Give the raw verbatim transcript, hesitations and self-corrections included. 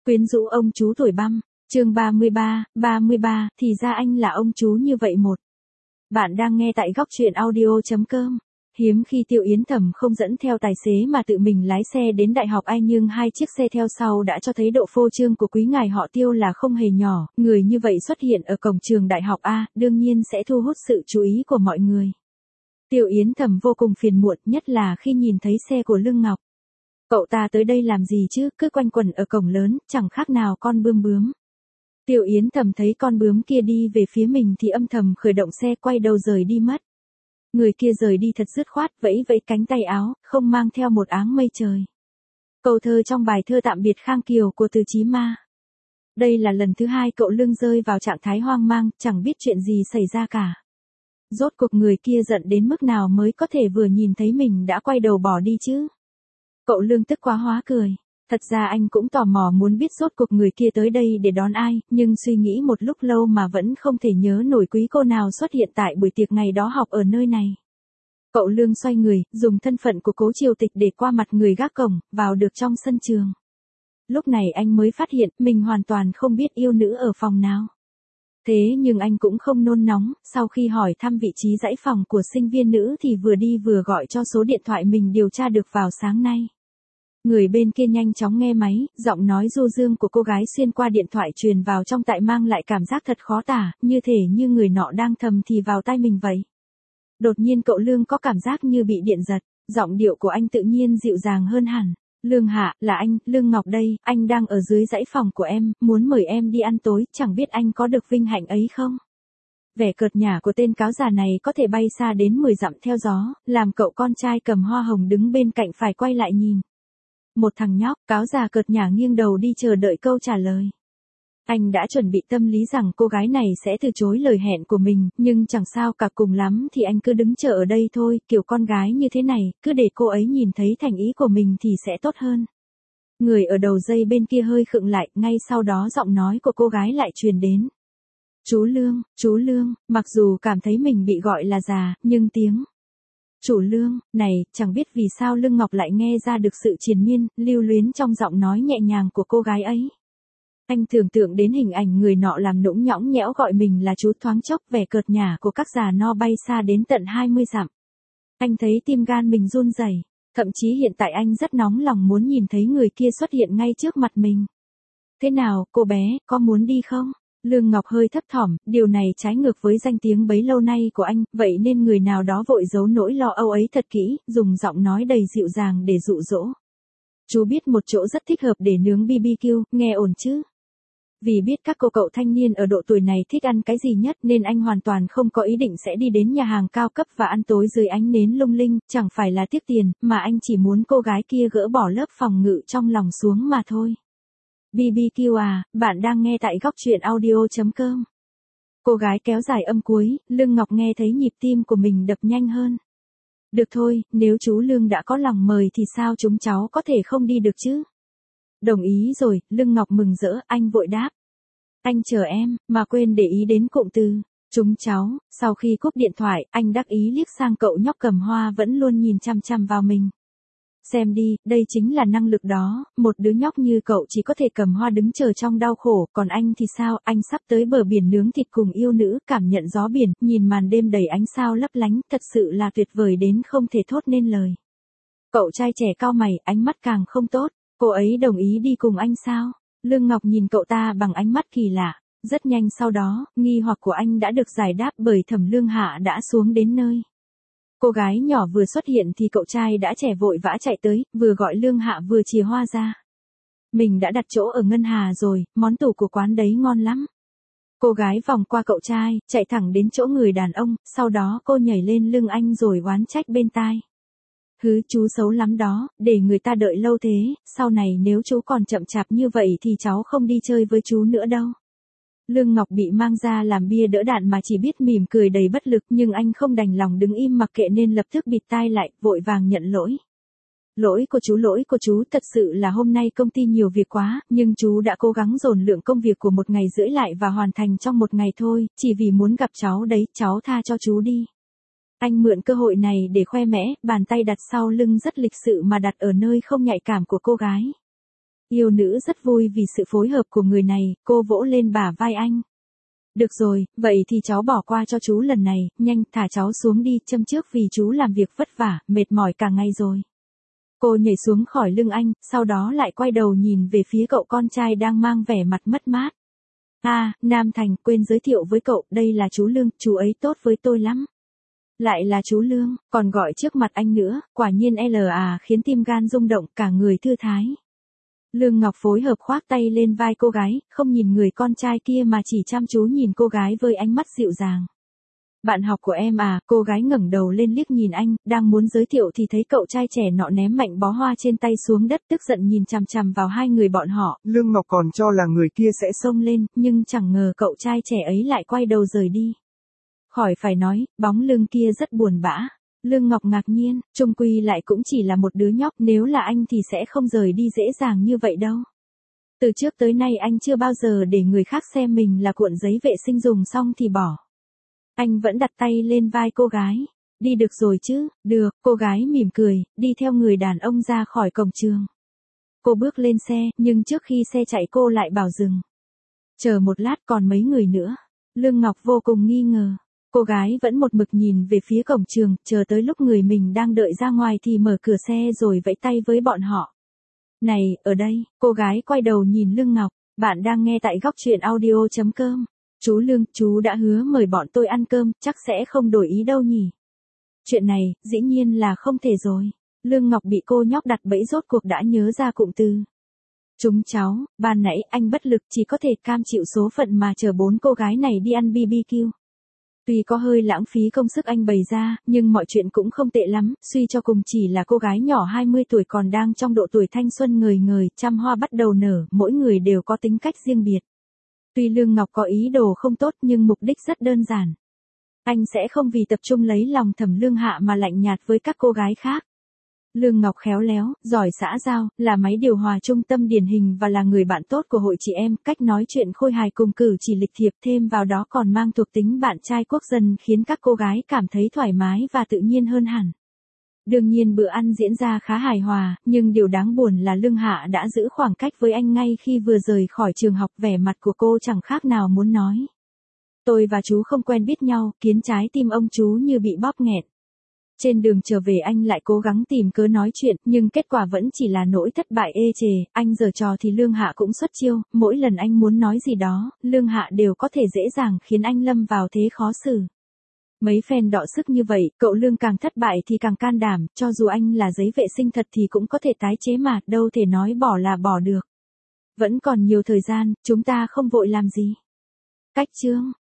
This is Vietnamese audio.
Quyến rũ ông chú tuổi băm, chương ba mươi ba, ba mươi ba, thì ra anh là ông chú như vậy một. Bạn đang nghe tại góc truyện audio.com. Hiếm khi Tiêu Yến Thầm không dẫn theo tài xế mà tự mình lái xe đến đại học ai, nhưng hai chiếc xe theo sau đã cho thấy độ phô trương của quý ngài họ Tiêu là không hề nhỏ. Người như vậy xuất hiện ở cổng trường đại học A, đương nhiên sẽ thu hút sự chú ý của mọi người. Tiêu Yến Thầm vô cùng phiền muộn, nhất là khi nhìn thấy xe của Lương Ngọc. Cậu ta tới đây làm gì chứ, cứ quanh quẩn ở cổng lớn, chẳng khác nào con bươm bướm. Tiêu Yến Thầm thấy con bướm kia đi về phía mình thì âm thầm khởi động xe, quay đầu rời đi mất. Người kia rời đi thật dứt khoát, vẫy vẫy cánh tay áo, không mang theo một áng mây trời. Câu thơ trong bài thơ Tạm biệt Khang Kiều của Từ Chí Ma. Đây là lần thứ hai cậu Lương rơi vào trạng thái hoang mang, chẳng biết chuyện gì xảy ra cả. Rốt cuộc người kia giận đến mức nào mới có thể vừa nhìn thấy mình đã quay đầu bỏ đi chứ? Cậu Lương tức quá hóa cười. Thật ra anh cũng tò mò muốn biết rốt cuộc người kia tới đây để đón ai, nhưng suy nghĩ một lúc lâu mà vẫn không thể nhớ nổi quý cô nào xuất hiện tại buổi tiệc ngày đó học ở nơi này. Cậu Lương xoay người, dùng thân phận của Cố Triều Tịch để qua mặt người gác cổng, vào được trong sân trường. Lúc này anh mới phát hiện mình hoàn toàn không biết yêu nữ ở phòng nào. Thế nhưng anh cũng không nôn nóng, sau khi hỏi thăm vị trí dãy phòng của sinh viên nữ thì vừa đi vừa gọi cho số điện thoại mình điều tra được vào sáng nay. Người bên kia nhanh chóng nghe máy, giọng nói du dương của cô gái xuyên qua điện thoại truyền vào trong tai mang lại cảm giác thật khó tả, như thể như người nọ đang thầm thì vào tai mình vậy. Đột nhiên cậu Lương có cảm giác như bị điện giật, giọng điệu của anh tự nhiên dịu dàng hơn hẳn. Lương Hạ, là anh, Lương Ngọc đây, anh đang ở dưới dãy phòng của em, muốn mời em đi ăn tối, chẳng biết anh có được vinh hạnh ấy không? Vẻ cợt nhả của tên cáo già này có thể bay xa đến mười dặm theo gió, làm cậu con trai cầm hoa hồng đứng bên cạnh phải quay lại nhìn. Một thằng nhóc, cáo già cợt nhả nghiêng đầu đi chờ đợi câu trả lời. Anh đã chuẩn bị tâm lý rằng cô gái này sẽ từ chối lời hẹn của mình, nhưng chẳng sao cả, cùng lắm thì anh cứ đứng chờ ở đây thôi, kiểu con gái như thế này, cứ để cô ấy nhìn thấy thành ý của mình thì sẽ tốt hơn. Người ở đầu dây bên kia hơi khựng lại, ngay sau đó giọng nói của cô gái lại truyền đến. Chú Lương, chú Lương, mặc dù cảm thấy mình bị gọi là già, nhưng tiếng Chủ Lương, này, chẳng biết vì sao Lương Ngọc lại nghe ra được sự triền miên, lưu luyến trong giọng nói nhẹ nhàng của cô gái ấy. Anh tưởng tượng đến hình ảnh người nọ làm nũng nhõng nhẽo gọi mình là chú, thoáng chốc vẻ cợt nhả của các già no bay xa đến tận hai mươi dặm. Anh thấy tim gan mình run rẩy, thậm chí hiện tại anh rất nóng lòng muốn nhìn thấy người kia xuất hiện ngay trước mặt mình. Thế nào, cô bé, có muốn đi không? Lương Ngọc hơi thấp thỏm, điều này trái ngược với danh tiếng bấy lâu nay của anh, vậy nên người nào đó vội giấu nỗi lo âu ấy thật kỹ, dùng giọng nói đầy dịu dàng để dụ dỗ. Chú biết một chỗ rất thích hợp để nướng bê bê kiu, nghe ổn chứ? Vì biết các cô cậu thanh niên ở độ tuổi này thích ăn cái gì nhất nên anh hoàn toàn không có ý định sẽ đi đến nhà hàng cao cấp và ăn tối dưới ánh nến lung linh, chẳng phải là tiếc tiền, mà anh chỉ muốn cô gái kia gỡ bỏ lớp phòng ngự trong lòng xuống mà thôi. bê bê kiu à, bạn đang nghe tại góc truyện audio.com. Cô gái kéo dài âm cuối, Lương Ngọc nghe thấy nhịp tim của mình đập nhanh hơn. Được thôi, nếu chú Lương đã có lòng mời thì sao chúng cháu có thể không đi được chứ? Đồng ý rồi, Lương Ngọc mừng rỡ, anh vội đáp. Anh chờ em, mà quên để ý đến cụm từ chúng cháu. Sau khi cúp điện thoại, anh đắc ý liếc sang cậu nhóc cầm hoa vẫn luôn nhìn chăm chăm vào mình. Xem đi, đây chính là năng lực đó, một đứa nhóc như cậu chỉ có thể cầm hoa đứng chờ trong đau khổ, còn anh thì sao, anh sắp tới bờ biển nướng thịt cùng yêu nữ, cảm nhận gió biển, nhìn màn đêm đầy ánh sao lấp lánh, thật sự là tuyệt vời đến không thể thốt nên lời. Cậu trai trẻ cau mày, ánh mắt càng không tốt, cô ấy đồng ý đi cùng anh sao? Lương Ngọc nhìn cậu ta bằng ánh mắt kỳ lạ, rất nhanh sau đó, nghi hoặc của anh đã được giải đáp bởi Thẩm Lương Hạ đã xuống đến nơi. Cô gái nhỏ vừa xuất hiện thì cậu trai đã trẻ vội vã chạy tới, vừa gọi Lương Hạ vừa chìa hoa ra. Mình đã đặt chỗ ở Ngân Hà rồi, món tủ của quán đấy ngon lắm. Cô gái vòng qua cậu trai, chạy thẳng đến chỗ người đàn ông, sau đó cô nhảy lên lưng anh rồi oán trách bên tai. Hứ, chú xấu lắm đó, để người ta đợi lâu thế, sau này nếu chú còn chậm chạp như vậy thì cháu không đi chơi với chú nữa đâu. Lương Ngọc bị mang ra làm bia đỡ đạn mà chỉ biết mỉm cười đầy bất lực, nhưng anh không đành lòng đứng im mặc kệ nên lập tức bịt tai lại, vội vàng nhận lỗi. Lỗi của chú, lỗi của chú, thật sự là hôm nay công ty nhiều việc quá, nhưng chú đã cố gắng dồn lượng công việc của một ngày rưỡi lại và hoàn thành trong một ngày thôi, chỉ vì muốn gặp cháu đấy, cháu tha cho chú đi. Anh mượn cơ hội này để khoe mẽ, bàn tay đặt sau lưng rất lịch sự mà đặt ở nơi không nhạy cảm của cô gái. Yêu nữ rất vui vì sự phối hợp của người này, cô vỗ lên bả vai anh. Được rồi, vậy thì cháu bỏ qua cho chú lần này, nhanh thả cháu xuống đi, châm trước vì chú làm việc vất vả, mệt mỏi cả ngày rồi. Cô nhảy xuống khỏi lưng anh, sau đó lại quay đầu nhìn về phía cậu con trai đang mang vẻ mặt mất mát. À, Nam Thành, quên giới thiệu với cậu, đây là chú Lương, chú ấy tốt với tôi lắm. Lại là chú Lương, còn gọi trước mặt anh nữa, quả nhiên L à khiến tim gan rung động, cả người thư thái. Lương Ngọc phối hợp khoác tay lên vai cô gái, không nhìn người con trai kia mà chỉ chăm chú nhìn cô gái với ánh mắt dịu dàng. Bạn học của em à, cô gái ngẩng đầu lên liếc nhìn anh, đang muốn giới thiệu thì thấy cậu trai trẻ nọ ném mạnh bó hoa trên tay xuống đất, tức giận nhìn chằm chằm vào hai người bọn họ. Lương Ngọc còn cho là người kia sẽ xông lên, nhưng chẳng ngờ cậu trai trẻ ấy lại quay đầu rời đi. Khỏi phải nói, bóng lưng kia rất buồn bã. Lương Ngọc ngạc nhiên, chung quy lại cũng chỉ là một đứa nhóc, nếu là anh thì sẽ không rời đi dễ dàng như vậy đâu. Từ trước tới nay anh chưa bao giờ để người khác xem mình là cuộn giấy vệ sinh dùng xong thì bỏ. Anh vẫn đặt tay lên vai cô gái. Đi được rồi chứ, được, cô gái mỉm cười, đi theo người đàn ông ra khỏi cổng trường. Cô bước lên xe, nhưng trước khi xe chạy cô lại bảo dừng. Chờ một lát, còn mấy người nữa. Lương Ngọc vô cùng nghi ngờ. Cô gái vẫn một mực nhìn về phía cổng trường, chờ tới lúc người mình đang đợi ra ngoài thì mở cửa xe rồi vẫy tay với bọn họ. Này, ở đây, cô gái quay đầu nhìn Lương Ngọc, bạn đang nghe tại góc truyện audio chấm com. Chú Lương, chú đã hứa mời bọn tôi ăn cơm, chắc sẽ không đổi ý đâu nhỉ. Chuyện này, dĩ nhiên là không thể rồi. Lương Ngọc bị cô nhóc đặt bẫy rốt cuộc đã nhớ ra cụm từ. Chúng cháu, ban nãy anh bất lực chỉ có thể cam chịu số phận mà chờ bốn cô gái này đi ăn bê bê kiu. Tuy có hơi lãng phí công sức anh bày ra, nhưng mọi chuyện cũng không tệ lắm, suy cho cùng chỉ là cô gái nhỏ hai mươi tuổi còn đang trong độ tuổi thanh xuân ngời ngời, trăm hoa bắt đầu nở, mỗi người đều có tính cách riêng biệt. Tuy Lương Ngọc có ý đồ không tốt nhưng mục đích rất đơn giản. Anh sẽ không vì tập trung lấy lòng Thẩm Lương Hạ mà lạnh nhạt với các cô gái khác. Lương Ngọc khéo léo, giỏi xã giao, là máy điều hòa trung tâm điển hình và là người bạn tốt của hội chị em, cách nói chuyện khôi hài cùng cử chỉ lịch thiệp, thêm vào đó còn mang thuộc tính bạn trai quốc dân khiến các cô gái cảm thấy thoải mái và tự nhiên hơn hẳn. Đương nhiên bữa ăn diễn ra khá hài hòa, nhưng điều đáng buồn là Lương Hạ đã giữ khoảng cách với anh ngay khi vừa rời khỏi trường học, vẻ mặt của cô chẳng khác nào muốn nói. Tôi và chú không quen biết nhau, khiến trái tim ông chú như bị bóp nghẹn. Trên đường trở về anh lại cố gắng tìm cớ nói chuyện, nhưng kết quả vẫn chỉ là nỗi thất bại ê chề, anh giở trò thì Lương Hạ cũng xuất chiêu, mỗi lần anh muốn nói gì đó, Lương Hạ đều có thể dễ dàng khiến anh lâm vào thế khó xử. Mấy phen đọ sức như vậy, cậu Lương càng thất bại thì càng can đảm, cho dù anh là giấy vệ sinh thật thì cũng có thể tái chế mà, đâu thể nói bỏ là bỏ được. Vẫn còn nhiều thời gian, chúng ta không vội làm gì. Cách chương